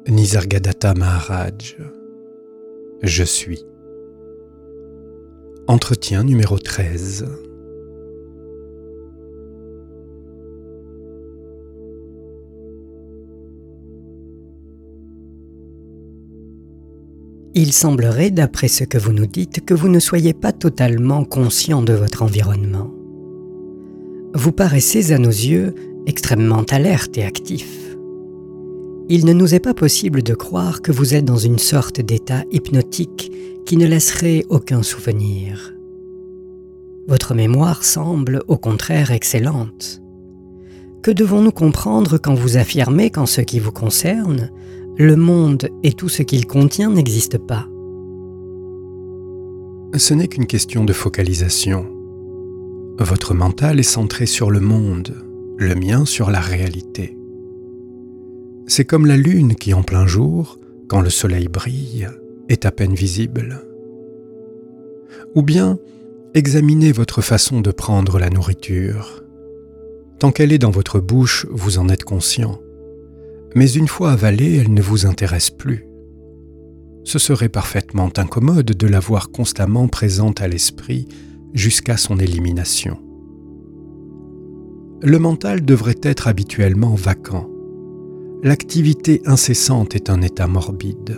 Nisargadatta Maharaj. Je suis. Entretien numéro 13. Il semblerait, d'après ce que vous nous dites, que vous ne soyez pas totalement conscient de votre environnement. Vous paraissez, à nos yeux, extrêmement alerte et actif. Il ne nous est pas possible de croire que vous êtes dans une sorte d'état hypnotique qui ne laisserait aucun souvenir. Votre mémoire semble, au contraire, excellente. Que devons-nous comprendre quand vous affirmez qu'en ce qui vous concerne, le monde et tout ce qu'il contient n'existent pas? Ce n'est qu'une question de focalisation. Votre mental est centré sur le monde, le mien sur la réalité. C'est comme la lune qui, en plein jour, quand le soleil brille, est à peine visible. Ou bien, examinez votre façon de prendre la nourriture. Tant qu'elle est dans votre bouche, vous en êtes conscient. Mais une fois avalée, elle ne vous intéresse plus. Ce serait parfaitement incommode de la voir constamment présente à l'esprit jusqu'à son élimination. Le mental devrait être habituellement vacant. L'activité incessante est un état morbide.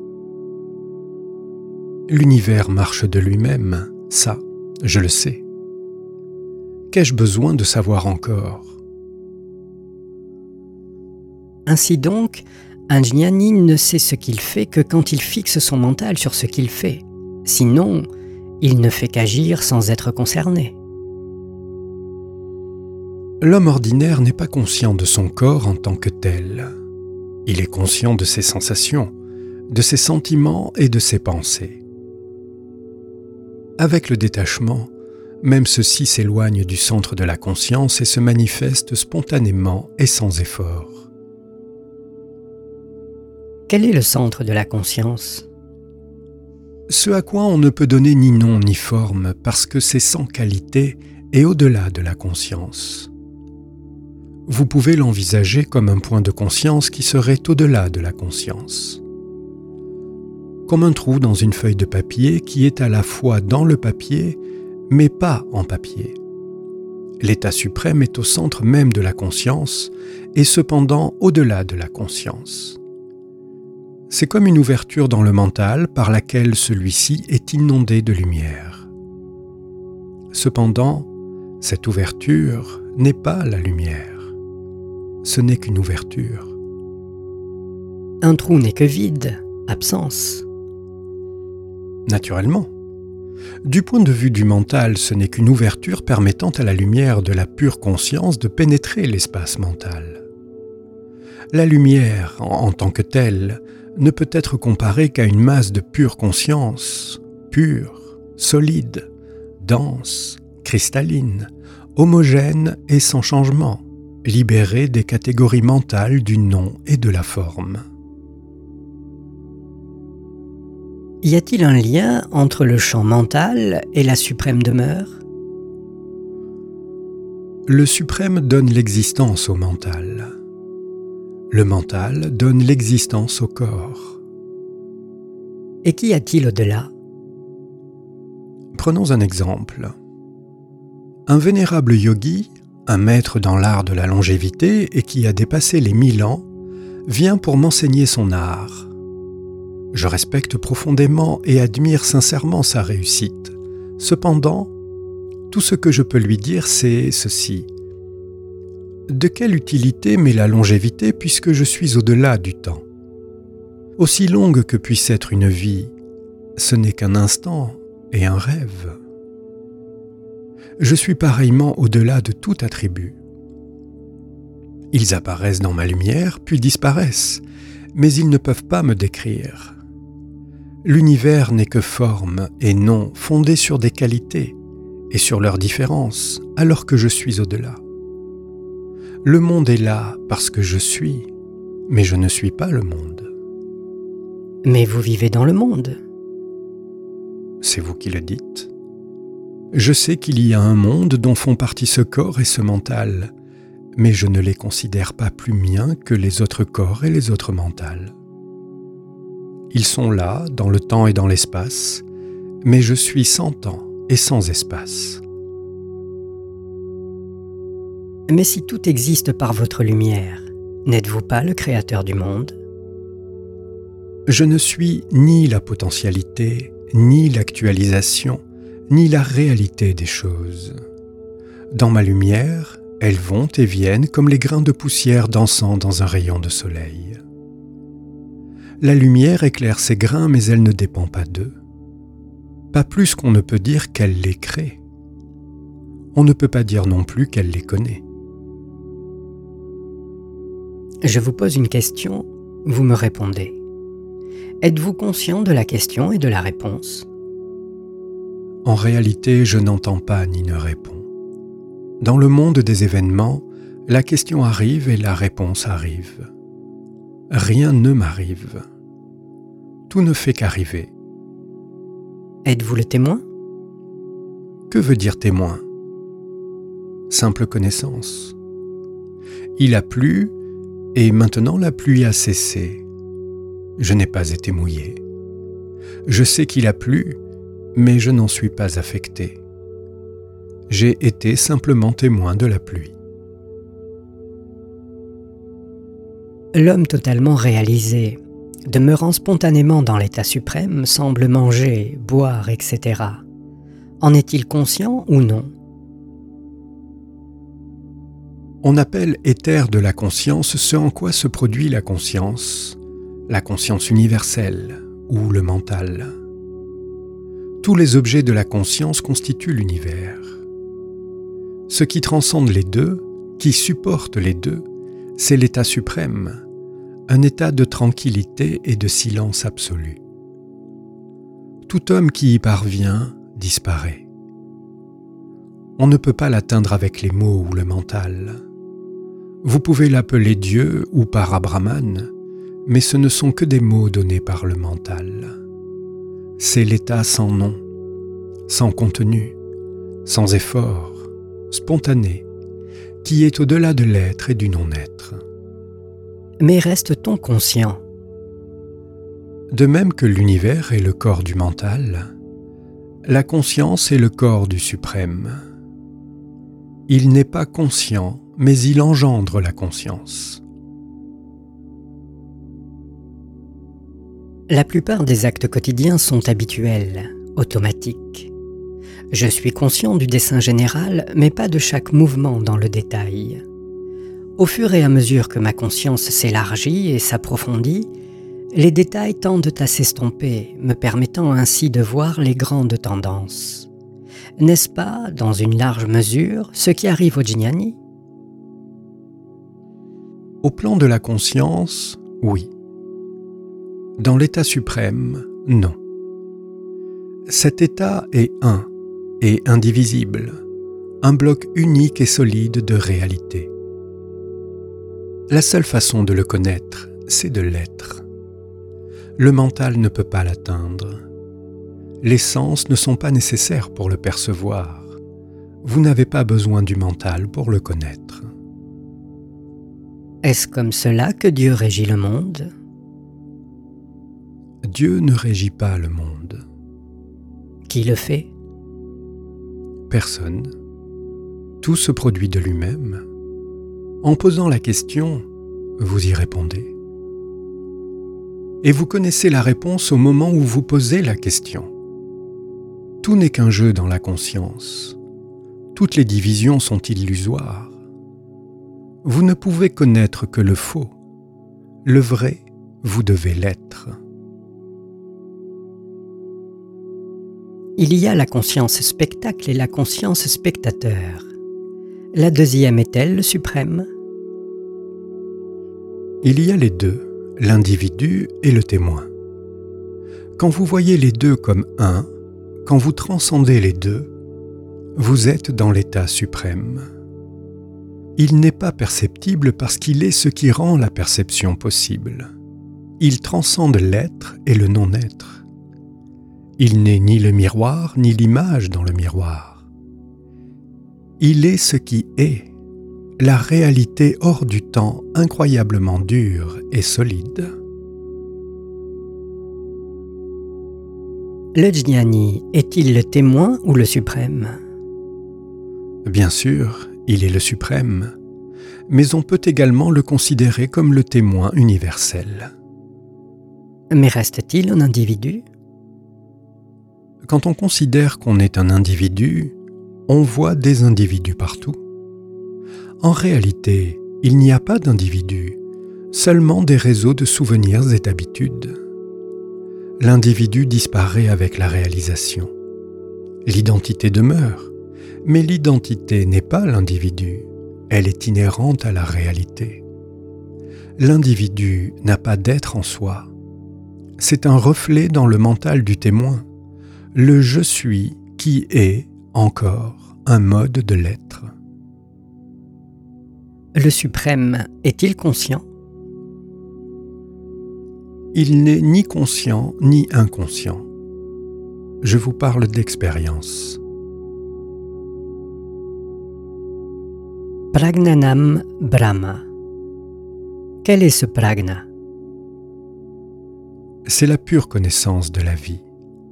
L'univers marche de lui-même, ça, je le sais. Qu'ai-je besoin de savoir encore ? Ainsi donc, un jnani ne sait ce qu'il fait que quand il fixe son mental sur ce qu'il fait. Sinon, il ne fait qu'agir sans être concerné. L'homme ordinaire n'est pas conscient de son corps en tant que tel. Il est conscient de ses sensations, de ses sentiments et de ses pensées. Avec le détachement, même ceux-ci s'éloignent du centre de la conscience et se manifestent spontanément et sans effort. Quel est le centre de la conscience ? Ce à quoi on ne peut donner ni nom ni forme parce que c'est sans qualité et au-delà de la conscience. Vous pouvez l'envisager comme un point de conscience qui serait au-delà de la conscience. Comme un trou dans une feuille de papier qui est à la fois dans le papier, mais pas en papier. L'état suprême est au centre même de la conscience et cependant au-delà de la conscience. C'est comme une ouverture dans le mental par laquelle celui-ci est inondé de lumière. Cependant, cette ouverture n'est pas la lumière. Ce n'est qu'une ouverture. Un trou n'est que vide, absence. Naturellement. Du point de vue du mental, ce n'est qu'une ouverture permettant à la lumière de la pure conscience de pénétrer l'espace mental. La lumière, en tant que telle, ne peut être comparée qu'à une masse de pure conscience, pure, solide, dense, cristalline, homogène et sans changement, libérée des catégories mentales du nom et de la forme. Y a-t-il un lien entre le champ mental et la suprême demeure ? Le suprême donne l'existence au mental. Le mental donne l'existence au corps. Et qu'y a-t-il au-delà ? Prenons un exemple. Un vénérable yogi, un maître dans l'art de la longévité et qui a dépassé les 1000 ans, vient pour m'enseigner son art. Je respecte profondément et admire sincèrement sa réussite. Cependant, tout ce que je peux lui dire, c'est ceci. De quelle utilité m'est la longévité puisque je suis au-delà du temps ? Aussi longue que puisse être une vie, ce n'est qu'un instant et un rêve. Je suis pareillement au-delà de tout attribut. Ils apparaissent dans ma lumière, puis disparaissent, mais ils ne peuvent pas me décrire. L'univers n'est que forme et nom fondés sur des qualités et sur leurs différences, alors que je suis au-delà. Le monde est là parce que je suis, mais je ne suis pas le monde. Mais vous vivez dans le monde. C'est vous qui le dites. Je sais qu'il y a un monde dont font partie ce corps et ce mental, mais je ne les considère pas plus miens que les autres corps et les autres mentales. Ils sont là, dans le temps et dans l'espace, mais je suis sans temps et sans espace. Mais si tout existe par votre lumière, n'êtes-vous pas le créateur du monde ? Je ne suis ni la potentialité, ni l'actualisation, ni la réalité des choses. Dans ma lumière, elles vont et viennent comme les grains de poussière dansant dans un rayon de soleil. La lumière éclaire ces grains, mais elle ne dépend pas d'eux. Pas plus qu'on ne peut dire qu'elle les crée. On ne peut pas dire non plus qu'elle les connaît. Je vous pose une question, vous me répondez. Êtes-vous conscient de la question et de la réponse ? En réalité, je n'entends pas ni ne réponds. Dans le monde des événements, la question arrive et la réponse arrive. Rien ne m'arrive. Tout ne fait qu'arriver. Êtes-vous le témoin ? Que veut dire témoin ? Simple connaissance. Il a plu et maintenant la pluie a cessé. Je n'ai pas été mouillé. Je sais qu'il a plu, mais je n'en suis pas affecté. J'ai été simplement témoin de la pluie. L'homme totalement réalisé, demeurant spontanément dans l'état suprême, semble manger, boire, etc. En est-il conscient ou non ? On appelle éther de la conscience ce en quoi se produit la conscience universelle ou le mental. Tous les objets de la conscience constituent l'univers. Ce qui transcende les deux, qui supporte les deux, c'est l'état suprême, un état de tranquillité et de silence absolu. Tout homme qui y parvient disparaît. On ne peut pas l'atteindre avec les mots ou le mental. Vous pouvez l'appeler Dieu ou Parabrahman, mais ce ne sont que des mots donnés par le mental. C'est l'état sans nom, sans contenu, sans effort, spontané, qui est au-delà de l'être et du non-être. Mais reste-t-on conscient ? De même que l'univers est le corps du mental, la conscience est le corps du suprême. Il n'est pas conscient, mais il engendre la conscience. La plupart des actes quotidiens sont habituels, automatiques. Je suis conscient du dessein général, mais pas de chaque mouvement dans le détail. Au fur et à mesure que ma conscience s'élargit et s'approfondit, les détails tendent à s'estomper, me permettant ainsi de voir les grandes tendances. N'est-ce pas, dans une large mesure, ce qui arrive au Jnani ? Au plan de la conscience, oui. Dans l'état suprême, non. Cet état est un et indivisible, un bloc unique et solide de réalité. La seule façon de le connaître, c'est de l'être. Le mental ne peut pas l'atteindre. Les sens ne sont pas nécessaires pour le percevoir. Vous n'avez pas besoin du mental pour le connaître. Est-ce comme cela que Dieu régit le monde ? Dieu ne régit pas le monde. Qui le fait ? Personne. Tout se produit de lui-même. En posant la question, vous y répondez. Et vous connaissez la réponse au moment où vous posez la question. Tout n'est qu'un jeu dans la conscience. Toutes les divisions sont illusoires. Vous ne pouvez connaître que le faux. Le vrai, vous devez l'être. Il y a la conscience spectacle et la conscience spectateur. La deuxième est-elle le suprême ? Il y a les deux, l'individu et le témoin. Quand vous voyez les deux comme un, quand vous transcendez les deux, vous êtes dans l'état suprême. Il n'est pas perceptible parce qu'il est ce qui rend la perception possible. Il transcende l'être et le non-être. Il n'est ni le miroir ni l'image dans le miroir. Il est ce qui est, la réalité hors du temps incroyablement dure et solide. Le jnani est-il le témoin ou le suprême? Bien sûr, il est le suprême, mais on peut également le considérer comme le témoin universel. Mais reste-t-il un individu? Quand on considère qu'on est un individu, on voit des individus partout. En réalité, il n'y a pas d'individu, seulement des réseaux de souvenirs et d'habitudes. L'individu disparaît avec la réalisation. L'identité demeure, mais l'identité n'est pas l'individu, elle est inhérente à la réalité. L'individu n'a pas d'être en soi. C'est un reflet dans le mental du témoin, le « je suis » qui est, encore, un mode de l'être. Le suprême est-il conscient? Il n'est ni conscient ni inconscient. Je vous parle d'expérience. Pragnanam Brahma. Quel est ce pragna? C'est la pure connaissance de la vie.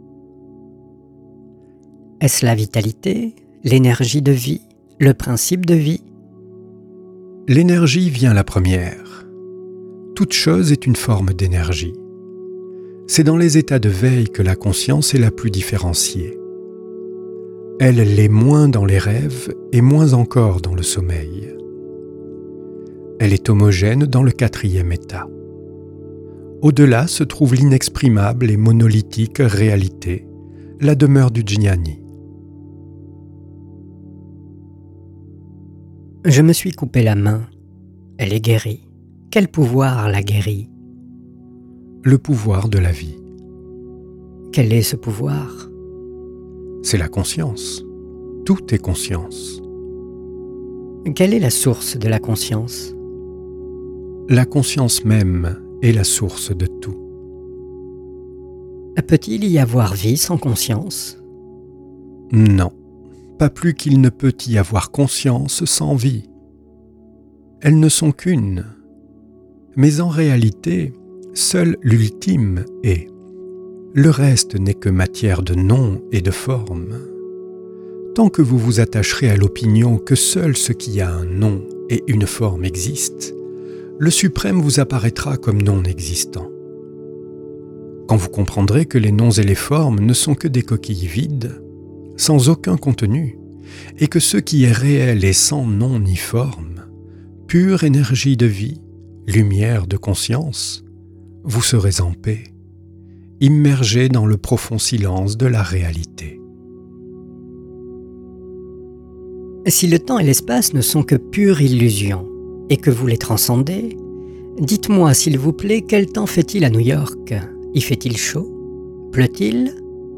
Est-ce la vitalité, l'énergie de vie, le principe de vie? L'énergie vient la première. Toute chose est une forme d'énergie. C'est dans les états de veille que la conscience est la plus différenciée. Elle l'est moins dans les rêves et moins encore dans le sommeil. Elle est homogène dans le quatrième état. Au-delà se trouve l'inexprimable et monolithique réalité, la demeure du jnani. Je me suis coupé la main. Elle est guérie. Quel pouvoir la guérit? Le pouvoir de la vie. Quel est ce pouvoir? C'est la conscience. Tout est conscience. Quelle est la source de la conscience? La conscience même est la source de tout. Peut-il y avoir vie sans conscience? Non, pas plus qu'il ne peut y avoir conscience sans vie. Elles ne sont qu'une. Mais en réalité, seul l'ultime est. Le reste n'est que matière de nom et de forme. Tant que vous vous attacherez à l'opinion que seul ce qui a un nom et une forme existe, le suprême vous apparaîtra comme non existant. Quand vous comprendrez que les noms et les formes ne sont que des coquilles vides, sans aucun contenu, et que ce qui est réel est sans nom ni forme, pure énergie de vie, lumière de conscience, vous serez en paix, immergé dans le profond silence de la réalité. Si le temps et l'espace ne sont que pure illusion, et que vous les transcendez, dites-moi s'il vous plaît, quel temps fait-il à New York? Y fait-il chaud? Pleut-il?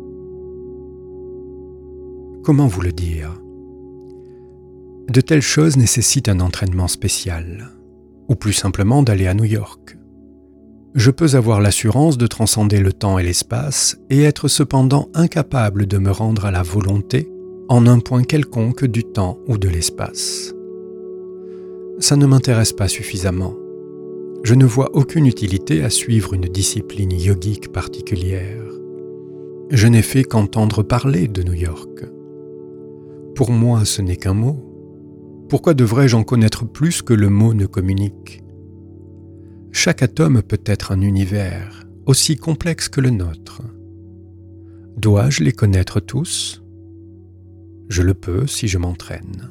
Comment vous le dire? De telles choses nécessitent un entraînement spécial, ou plus simplement d'aller à New York. Je peux avoir l'assurance de transcender le temps et l'espace et être cependant incapable de me rendre à la volonté en un point quelconque du temps ou de l'espace. Ça ne m'intéresse pas suffisamment. Je ne vois aucune utilité à suivre une discipline yogique particulière. Je n'ai fait qu'entendre parler de New York. Pour moi, ce n'est qu'un mot. Pourquoi devrais-je en connaître plus que le mot ne communique? Chaque atome peut être un univers, aussi complexe que le nôtre. Dois-je les connaître tous? Je le peux si je m'entraîne.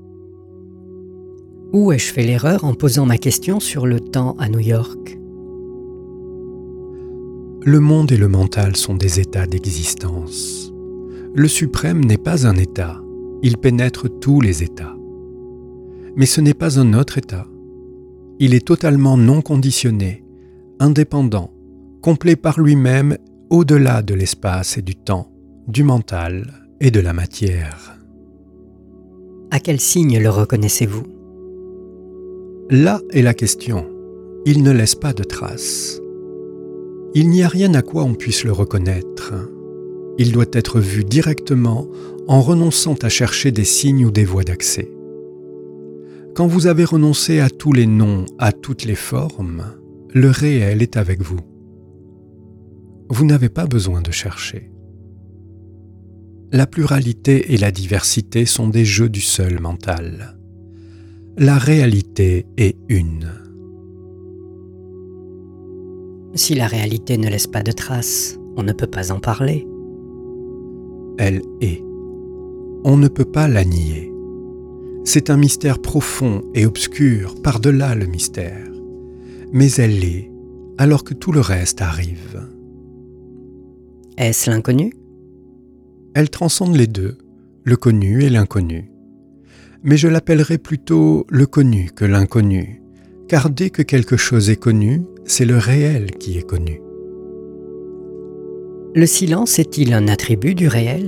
Où ai-je fait l'erreur en posant ma question sur le temps à New York? Le monde et le mental sont des états d'existence. Le suprême n'est pas un état, il pénètre tous les états. Mais ce n'est pas un autre état. Il est totalement non conditionné, indépendant, complet par lui-même au-delà de l'espace et du temps, du mental et de la matière. À quel signe le reconnaissez-vous? Là est la question. Il ne laisse pas de traces. Il n'y a rien à quoi on puisse le reconnaître. Il doit être vu directement en renonçant à chercher des signes ou des voies d'accès. Quand vous avez renoncé à tous les noms, à toutes les formes, le réel est avec vous. Vous n'avez pas besoin de chercher. La pluralité et la diversité sont des jeux du seul mental. La réalité est une. Si la réalité ne laisse pas de traces, on ne peut pas en parler. Elle est. On ne peut pas la nier. C'est un mystère profond et obscur par-delà le mystère. Mais elle est, alors que tout le reste arrive. Est-ce l'inconnu ? Elle transcende les deux, le connu et l'inconnu. Mais je l'appellerai plutôt le connu que l'inconnu, car dès que quelque chose est connu, c'est le réel qui est connu. Le silence est-il un attribut du réel ?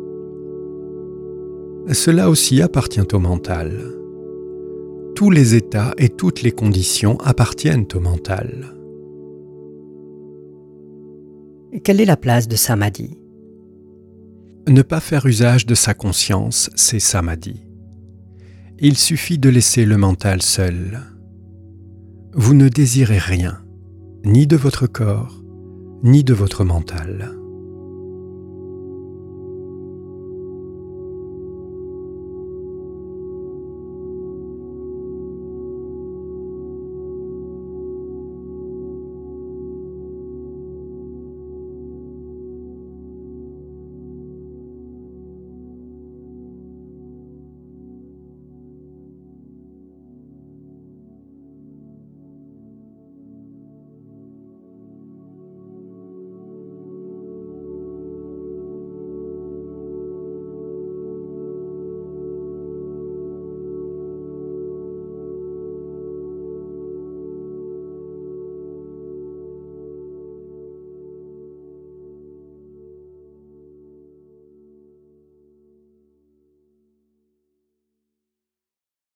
Cela aussi appartient au mental. Tous les états et toutes les conditions appartiennent au mental. Quelle est la place de Samadhi ? Ne pas faire usage de sa conscience, c'est Samadhi. Il suffit de laisser le mental seul. Vous ne désirez rien, ni de votre corps, ni de votre mental.